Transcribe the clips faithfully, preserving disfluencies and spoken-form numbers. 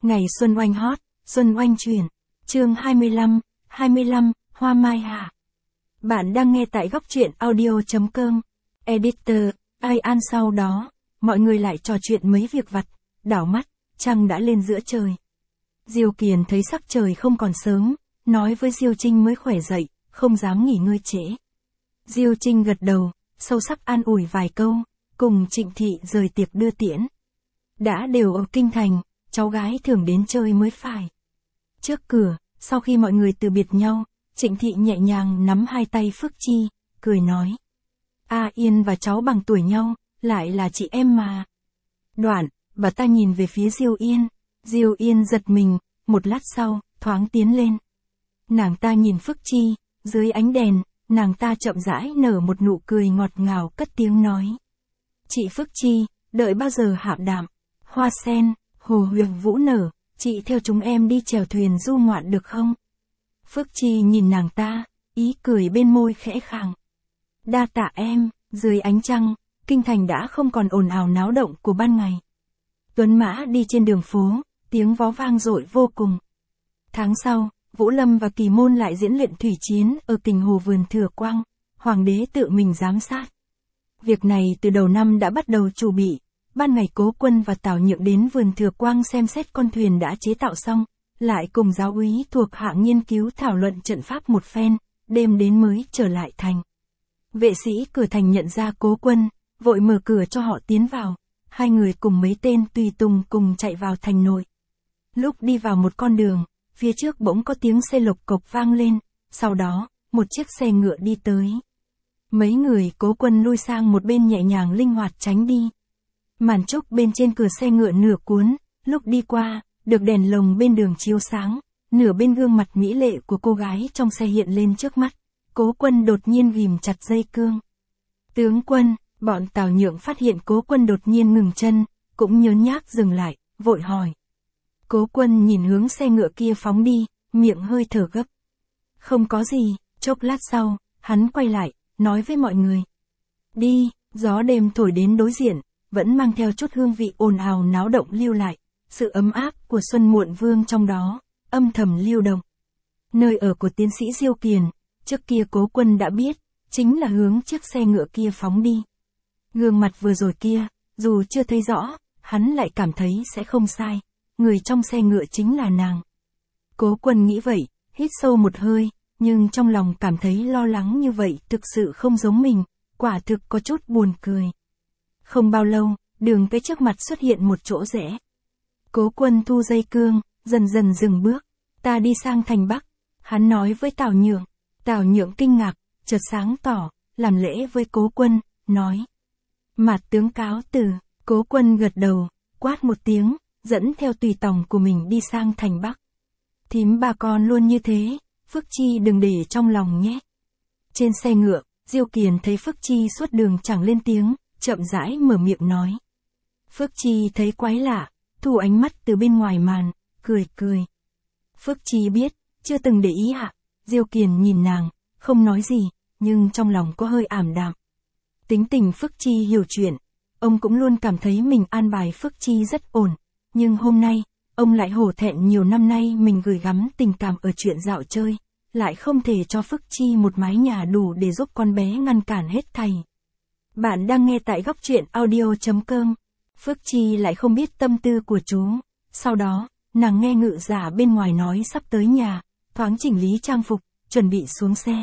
Ngày xuân oanh hót, xuân oanh chuyển. Chương hai mươi lăm, hai mươi lăm, Hoa Mai Hạ. Bạn đang nghe tại góc truyện audio chấm com. Editor, ai an sau đó, mọi người lại trò chuyện mấy việc vặt, đảo mắt, trăng đã lên giữa trời. Diêu Kiền thấy sắc trời không còn sớm, nói với Diêu Trinh mới khỏe dậy, không dám nghỉ ngơi trễ. Diêu Trinh gật đầu, sâu sắc an ủi vài câu, cùng Trịnh Thị rời tiệc đưa tiễn. Đã đều ở kinh thành, cháu gái thường đến chơi mới phải. Trước cửa, sau khi mọi người từ biệt nhau, Trịnh Thị nhẹ nhàng nắm hai tay Phước Chi, cười nói. A Yên và cháu bằng tuổi nhau, lại là chị em mà. Đoạn, bà ta nhìn về phía Diêu Yên. Diêu Yên giật mình, một lát sau, thoáng tiến lên. Nàng ta nhìn Phước Chi, dưới ánh đèn, nàng ta chậm rãi nở một nụ cười ngọt ngào cất tiếng nói. Chị Phước Chi, đợi bao giờ hạ đạm, hoa sen, hồ huyền vũ nở, chị theo chúng em đi chèo thuyền du ngoạn được không? Phước Chi nhìn nàng ta, ý cười bên môi khẽ khàng. Đa tạ em, dưới ánh trăng, kinh thành đã không còn ồn ào náo động của ban ngày. Tuấn mã đi trên đường phố, tiếng vó vang dội vô cùng. Tháng sau, Vũ Lâm và Kỳ Môn lại diễn luyện thủy chiến ở kình hồ vườn Thừa Quang, hoàng đế tự mình giám sát. Việc này từ đầu năm đã bắt đầu chuẩn bị, ban ngày Cố Quân và Tào Nhượng đến vườn Thừa Quang xem xét con thuyền đã chế tạo xong, lại cùng giáo úy thuộc hạ nghiên cứu thảo luận trận pháp một phen, đêm đến mới trở lại thành. Vệ sĩ cửa thành nhận ra Cố Quân, vội mở cửa cho họ tiến vào, hai người cùng mấy tên tùy tùng cùng chạy vào thành nội. Lúc đi vào một con đường, phía trước bỗng có tiếng xe lộc cộc vang lên, sau đó, một chiếc xe ngựa đi tới. Mấy người Cố Quân lui sang một bên nhẹ nhàng linh hoạt tránh đi. Màn trúc bên trên cửa xe ngựa nửa cuốn, lúc đi qua, được đèn lồng bên đường chiếu sáng, nửa bên gương mặt mỹ lệ của cô gái trong xe hiện lên trước mắt. Cố Quân đột nhiên ghìm chặt dây cương. Tướng quân, bọn Tào Nhượng phát hiện Cố Quân đột nhiên ngừng chân, cũng nhớn nhác dừng lại, vội hỏi. Cố Quân nhìn hướng xe ngựa kia phóng đi, miệng hơi thở gấp. Không có gì, chốc lát sau, hắn quay lại, nói với mọi người. Đi, gió đêm thổi đến đối diện, vẫn mang theo chút hương vị ồn ào náo động lưu lại, sự ấm áp của Xuân Muộn Vương trong đó, âm thầm lưu động. Nơi ở của tiến sĩ Diêu Kiền, trước kia Cố Quân đã biết, chính là hướng chiếc xe ngựa kia phóng đi. Gương mặt vừa rồi kia, dù chưa thấy rõ, hắn lại cảm thấy sẽ không sai, người trong xe ngựa chính là nàng. Cố Quân nghĩ vậy, hít sâu một hơi, nhưng trong lòng cảm thấy lo lắng như vậy thực sự không giống mình, quả thực có chút buồn cười. Không bao lâu, đường cái trước mặt xuất hiện một chỗ rẽ. Cố Quân thu dây cương, dần dần dừng bước. Ta đi sang thành Bắc. Hắn nói với Tào Nhượng. Tào Nhượng kinh ngạc, chợt sáng tỏ, làm lễ với Cố Quân, nói. Mạt tướng cáo từ. Cố Quân gật đầu, quát một tiếng, dẫn theo tùy tòng của mình đi sang thành Bắc. Thím bà con luôn như thế, Phước Chi đừng để trong lòng nhé. Trên xe ngựa, Diêu Kiền thấy Phước Chi suốt đường chẳng lên tiếng, chậm rãi mở miệng nói. Phước Chi thấy quái lạ, thu ánh mắt từ bên ngoài màn, cười cười. Phước Chi biết, chưa từng để ý ạ. Diêu Kiền nhìn nàng, không nói gì, nhưng trong lòng có hơi ảm đạm. Tính tình Phước Chi hiểu chuyện, ông cũng luôn cảm thấy mình an bài Phước Chi rất ổn, nhưng hôm nay, ông lại hổ thẹn nhiều năm nay mình gửi gắm tình cảm ở chuyện dạo chơi, lại không thể cho Phước Chi một mái nhà đủ để giúp con bé ngăn cản hết thảy. Bạn đang nghe tại góc truyện audio chấm com. Phước Chi lại không biết tâm tư của chú. Sau đó, nàng nghe ngự giả bên ngoài nói sắp tới nhà, thoáng chỉnh lý trang phục, chuẩn bị xuống xe.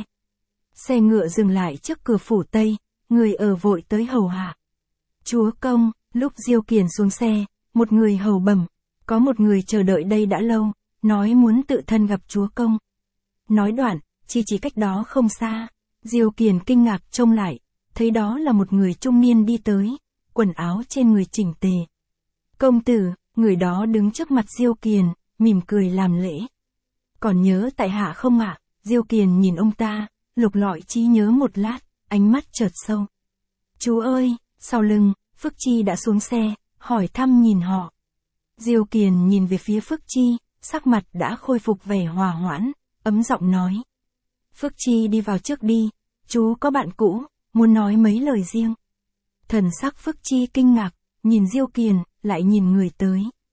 Xe ngựa dừng lại trước cửa phủ Tây, người ở vội tới hầu hạ. Chúa công, lúc Diêu Kiền xuống xe, một người hầu bẩm, có một người chờ đợi đây đã lâu, nói muốn tự thân gặp chúa công. Nói đoạn, chỉ chỉ cách đó không xa. Diêu Kiền kinh ngạc trông lại, thấy đó là một người trung niên đi tới, quần áo trên người chỉnh tề. Công tử, người đó đứng trước mặt Diêu Kiền, mỉm cười làm lễ. Còn nhớ tại hạ không ạ? Diêu Kiền nhìn ông ta, lục lọi trí nhớ một lát, ánh mắt chợt sâu. Chú ơi, sau lưng, Phước Chi đã xuống xe, hỏi thăm nhìn họ. Diêu Kiền nhìn về phía Phước Chi, sắc mặt đã khôi phục vẻ hòa hoãn, ấm giọng nói. Phước Chi đi vào trước đi, chú có bạn cũ, muốn nói mấy lời riêng. Thần sắc Phước Chi kinh ngạc, nhìn Diêu Kiền, lại nhìn người tới.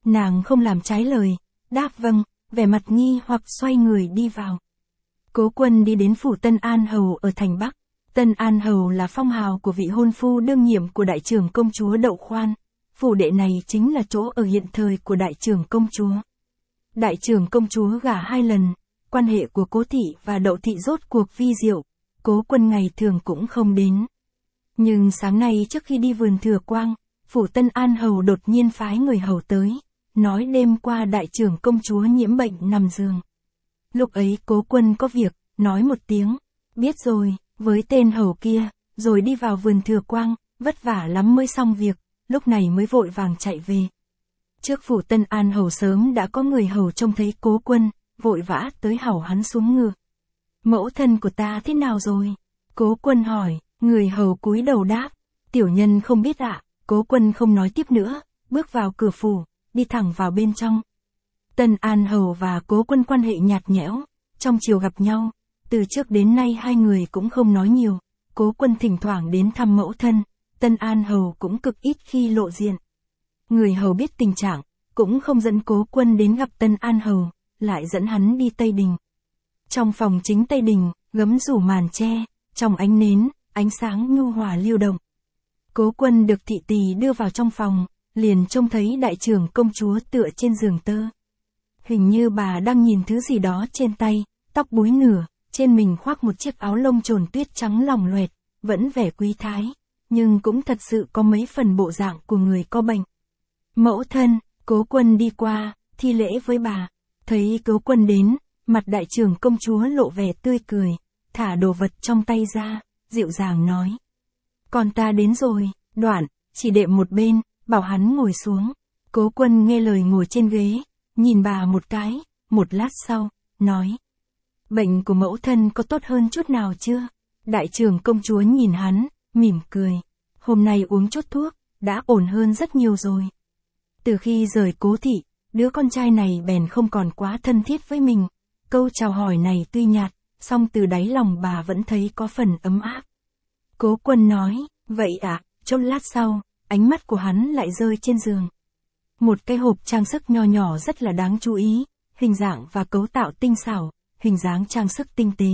Nàng không làm trái lời, đáp vâng, vẻ mặt nghi hoặc xoay người đi vào. Cố Quân đi đến phủ Tân An Hầu ở thành Bắc. Tân An Hầu là phong hào của vị hôn phu đương nhiệm của đại trưởng công chúa Đậu Khoan. Phủ đệ này chính là chỗ ở hiện thời của đại trưởng công chúa. Đại trưởng công chúa gả hai lần, quan hệ của Cố thị và Đậu thị rốt cuộc vi diệu, Cố Quân ngày thường cũng không đến. Nhưng sáng nay trước khi đi vườn Thừa Quang, phủ Tân An Hầu đột nhiên phái người hầu tới, nói đêm qua đại trưởng công chúa nhiễm bệnh nằm giường. Lúc ấy Cố Quân có việc, nói một tiếng, biết rồi, với tên hầu kia, rồi đi vào vườn Thừa Quang, vất vả lắm mới xong việc, lúc này mới vội vàng chạy về. Trước phủ Tân An Hầu sớm đã có người hầu trông thấy Cố Quân, vội vã tới hầu hắn xuống ngựa. Mẫu thân của ta thế nào rồi? Cố Quân hỏi, người hầu cúi đầu đáp, tiểu nhân không biết ạ. Cố Quân không nói tiếp nữa, bước vào cửa phủ, đi thẳng vào bên trong. Tân An Hầu và Cố Quân quan hệ nhạt nhẽo, trong chiều gặp nhau, từ trước đến nay hai người cũng không nói nhiều. Cố Quân thỉnh thoảng đến thăm mẫu thân, Tân An Hầu cũng cực ít khi lộ diện. Người hầu biết tình trạng, cũng không dẫn Cố Quân đến gặp Tân An Hầu, lại dẫn hắn đi Tây Đình. Trong phòng chính Tây Đình, gấm rủ màn tre, trong ánh nến, ánh sáng nhu hòa lưu động. Cố Quân được thị tỳ đưa vào trong phòng, liền trông thấy đại trưởng công chúa tựa trên giường tơ. Hình như bà đang nhìn thứ gì đó trên tay, tóc búi nửa, trên mình khoác một chiếc áo lông trồn tuyết trắng lỏng loẹt, vẫn vẻ quý thái, nhưng cũng thật sự có mấy phần bộ dạng của người có bệnh. Mẫu thân, Cố Quân đi qua, thi lễ với bà, thấy Cố Quân đến, mặt đại trưởng công chúa lộ vẻ tươi cười, thả đồ vật trong tay ra, dịu dàng nói. Con ta đến rồi, đoạn, chỉ đệm một bên, bảo hắn ngồi xuống. Cố Quân nghe lời ngồi trên ghế, nhìn bà một cái, một lát sau, nói. Bệnh của mẫu thân có tốt hơn chút nào chưa? Đại trưởng công chúa nhìn hắn, mỉm cười. Hôm nay uống chút thuốc, đã ổn hơn rất nhiều rồi. Từ khi rời Cố thị, đứa con trai này bèn không còn quá thân thiết với mình. Câu chào hỏi này tuy nhạt, song từ đáy lòng bà vẫn thấy có phần ấm áp. Cố Quân nói, vậy ạ, à? Chốc lát sau, ánh mắt của hắn lại rơi trên giường. Một cái hộp trang sức nho nhỏ rất là đáng chú ý, hình dạng và cấu tạo tinh xảo, hình dáng trang sức tinh tế.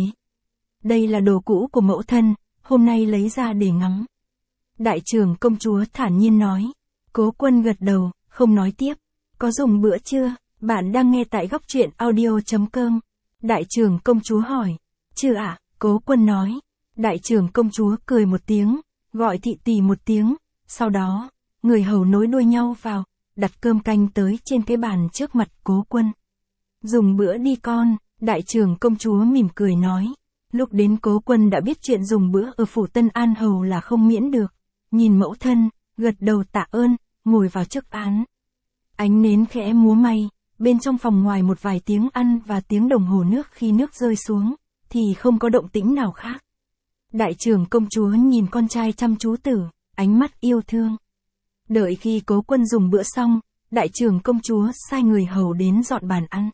Đây là đồ cũ của mẫu thân, hôm nay lấy ra để ngắm. Đại trưởng công chúa thản nhiên nói. Cố Quân gật đầu, không nói tiếp. Có dùng bữa chưa? Bạn đang nghe tại góc truyện audio chấm com. Đại trưởng công chúa hỏi. Chưa ạ, à? Cố Quân nói. Đại trưởng công chúa cười một tiếng, gọi thị tỳ một tiếng, sau đó, người hầu nối đuôi nhau vào, đặt cơm canh tới trên cái bàn trước mặt Cố Quân. Dùng bữa đi con, đại trưởng công chúa mỉm cười nói. Lúc đến Cố Quân đã biết chuyện dùng bữa ở phủ Tân An Hầu là không miễn được. Nhìn mẫu thân, gật đầu tạ ơn, ngồi vào chiếc án. Ánh nến khẽ múa may, bên trong phòng ngoài một vài tiếng ăn và tiếng đồng hồ nước khi nước rơi xuống, thì không có động tĩnh nào khác. Đại trưởng công chúa nhìn con trai chăm chú tử, ánh mắt yêu thương. Đợi khi Cố Quân dùng bữa xong, đại trưởng công chúa sai người hầu đến dọn bàn ăn.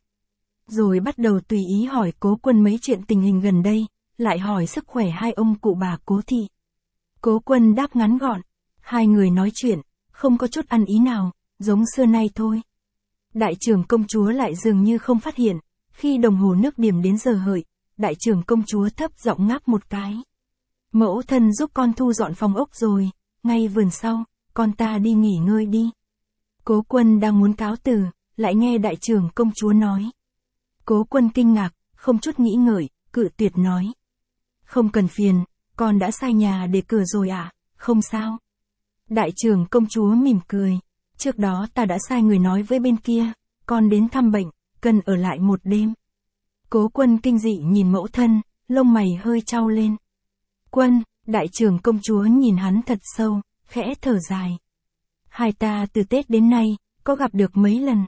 Rồi bắt đầu tùy ý hỏi Cố Quân mấy chuyện tình hình gần đây, lại hỏi sức khỏe hai ông cụ bà Cố thị. Cố Quân đáp ngắn gọn, hai người nói chuyện, không có chút ăn ý nào, giống xưa nay thôi. Đại trưởng công chúa lại dường như không phát hiện, khi đồng hồ nước điểm đến giờ hợi, đại trưởng công chúa thấp giọng ngáp một cái. Mẫu thân giúp con thu dọn phòng ốc rồi, ngay vườn sau, con ta đi nghỉ ngơi đi. Cố Quân đang muốn cáo từ, lại nghe đại trưởng công chúa nói. Cố Quân kinh ngạc, không chút nghĩ ngợi, cự tuyệt nói. Không cần phiền, con đã sai nhà để cửa rồi ạ, à? Không sao. Đại trưởng công chúa mỉm cười. Trước đó ta đã sai người nói với bên kia, con đến thăm bệnh, cần ở lại một đêm. Cố Quân kinh dị nhìn mẫu thân, lông mày hơi chau lên. Quân, đại trưởng công chúa nhìn hắn thật sâu, khẽ thở dài. Hai ta từ Tết đến nay, có gặp được mấy lần.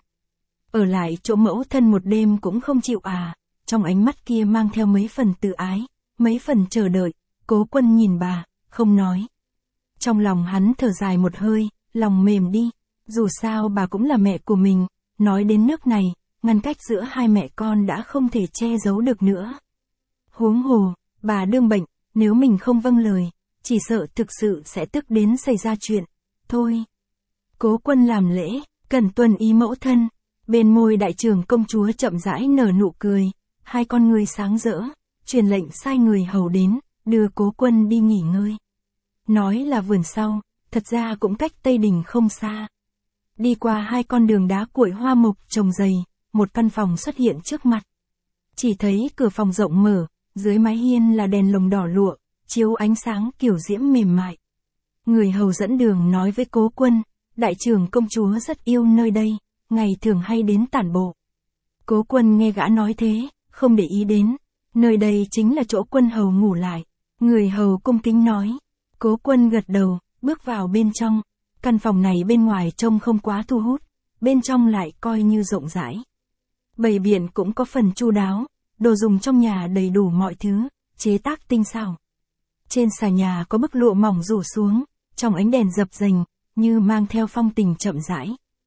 Ở lại chỗ mẫu thân một đêm cũng không chịu à, trong ánh mắt kia mang theo mấy phần tự ái, mấy phần chờ đợi. Cố Quân nhìn bà, không nói. Trong lòng hắn thở dài một hơi, lòng mềm đi. Dù sao bà cũng là mẹ của mình, nói đến nước này, ngăn cách giữa hai mẹ con đã không thể che giấu được nữa. Huống hồ, bà đương bệnh, nếu mình không vâng lời, chỉ sợ thực sự sẽ tức đến xảy ra chuyện. Thôi. Cố Quân làm lễ, Cần tuân ý mẫu thân. Bên môi đại trưởng công chúa chậm rãi nở nụ cười, hai con ngươi sáng rỡ, truyền lệnh sai người hầu đến, đưa Cố Quân đi nghỉ ngơi. Nói là vườn sau, thật ra cũng cách Tây Đình không xa. Đi qua hai con đường đá cuội hoa mộc trồng dày, một căn phòng xuất hiện trước mặt. Chỉ thấy cửa phòng rộng mở, dưới mái hiên là đèn lồng đỏ lụa, chiếu ánh sáng kiểu diễm mềm mại. Người hầu dẫn đường nói với Cố Quân, đại trưởng công chúa rất yêu nơi đây, ngày thường hay đến tản bộ. Cố Quân nghe gã nói thế, không để ý đến, nơi đây chính là chỗ quân hầu ngủ lại. Người hầu cung kính nói. Cố Quân gật đầu, bước vào bên trong. Căn phòng này bên ngoài trông không quá thu hút, bên trong lại coi như rộng rãi. Bày biện cũng có phần chu đáo, đồ dùng trong nhà đầy đủ mọi thứ, chế tác tinh xảo. Trên xà nhà có bức lụa mỏng rủ xuống, trong ánh đèn dập dềnh, như mang theo phong tình chậm rãi.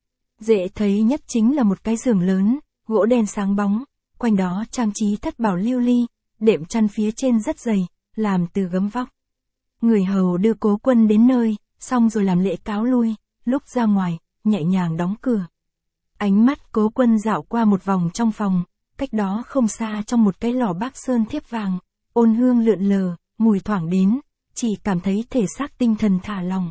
Dễ thấy nhất chính là một cái giường lớn, gỗ đen sáng bóng, quanh đó trang trí thất bảo lưu ly, đệm chăn phía trên rất dày, làm từ gấm vóc. Người hầu đưa Cố Quân đến nơi, xong rồi làm lễ cáo lui, lúc ra ngoài, nhẹ nhàng đóng cửa. Ánh mắt Cố Quân dạo qua một vòng trong phòng, cách đó không xa trong một cái lò bác sơn thiếp vàng, ôn hương lượn lờ, mùi thoảng đến, chỉ cảm thấy thể xác tinh thần thả lỏng.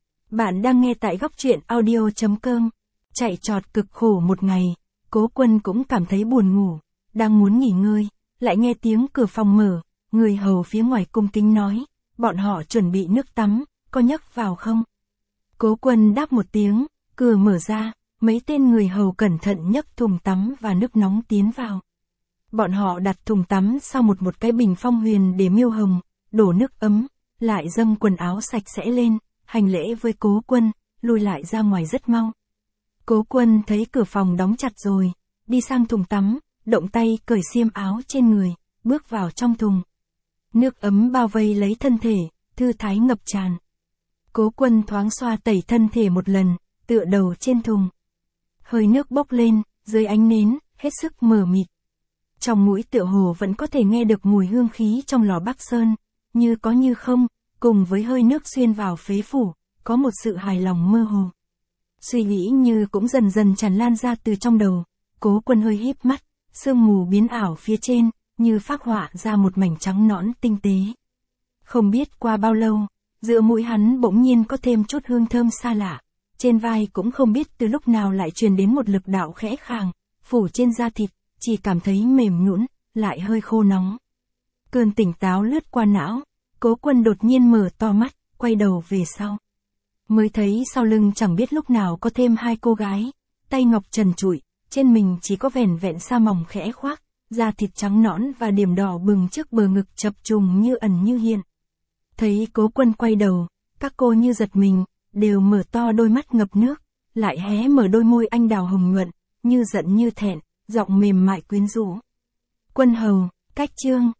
Bạn đang nghe tại góc truyện audio chấm com. Chạy trọt cực khổ một ngày, Cố Quân cũng cảm thấy buồn ngủ, đang muốn nghỉ ngơi, lại nghe tiếng cửa phòng mở, người hầu phía ngoài cung kính nói, bọn họ chuẩn bị nước tắm, có nhấc vào không? Cố Quân đáp một tiếng, cửa mở ra, mấy tên người hầu cẩn thận nhấc thùng tắm và nước nóng tiến vào. Bọn họ đặt thùng tắm sau một một cái bình phong huyền để miêu hồng, đổ nước ấm, lại dâng quần áo sạch sẽ lên, hành lễ với Cố Quân, lui lại ra ngoài rất mau. Cố Quân thấy cửa phòng đóng chặt rồi, đi sang thùng tắm, động tay cởi xiêm áo trên người, bước vào trong thùng. Nước ấm bao vây lấy thân thể, thư thái ngập tràn. Cố Quân thoáng xoa tẩy thân thể một lần, tựa đầu trên thùng. Hơi nước bốc lên, dưới ánh nến, hết sức mờ mịt. Trong mũi tựa hồ vẫn có thể nghe được mùi hương khí trong lò Bắc Sơn, như có như không, cùng với hơi nước xuyên vào phế phủ, có một sự hài lòng mơ hồ. Suy nghĩ như cũng dần dần tràn lan ra từ trong đầu, Cố Quân hơi híp mắt, sương mù biến ảo phía trên, như phác họa ra một mảnh trắng nõn tinh tế. Không biết qua bao lâu, giữa mũi hắn bỗng nhiên có thêm chút hương thơm xa lạ, trên vai cũng không biết từ lúc nào lại truyền đến một lực đạo khẽ khàng, phủ trên da thịt, chỉ cảm thấy mềm nhũn, lại hơi khô nóng. Cơn tỉnh táo lướt qua não, Cố Quân đột nhiên mở to mắt, quay đầu về sau. Mới thấy sau lưng chẳng biết lúc nào có thêm hai cô gái, tay ngọc trần trụi, trên mình chỉ có vẻn vẹn sa mỏng khẽ khoác, da thịt trắng nõn và điểm đỏ bừng trước bờ ngực chập trùng như ẩn như hiện. Thấy Cố Quân quay đầu, các cô như giật mình, đều mở to đôi mắt ngập nước, lại hé mở đôi môi anh đào hồng nhuận, như giận như thẹn, giọng mềm mại quyến rũ. Quân hầu, cách chương.